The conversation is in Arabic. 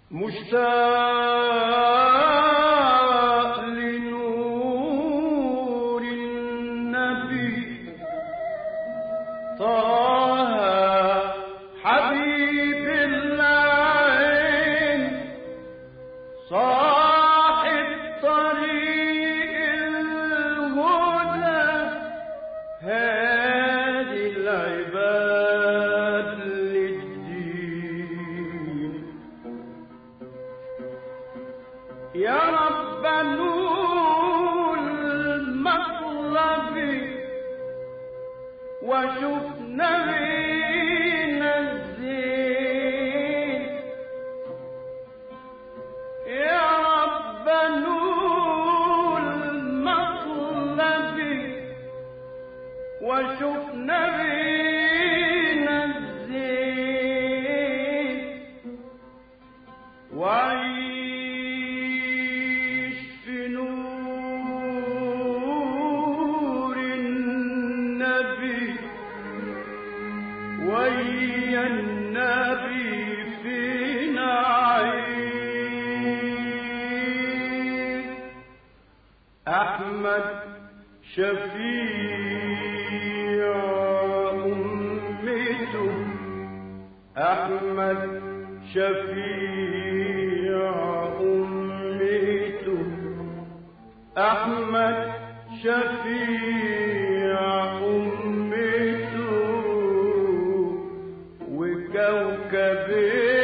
مشتاق لنور النبي طه حبيب العين صاحب طريق الهدى هادي العباد للدين يا رب نور المطلب وشوف نبينا الزين يا رب نور المطلب وشوف نبينا الزين وعيش في نور النبي ويا النبي في نعيم أحمد شفيع أمته أحمد شفيع أمته أحمد شفيع أمته وكوكب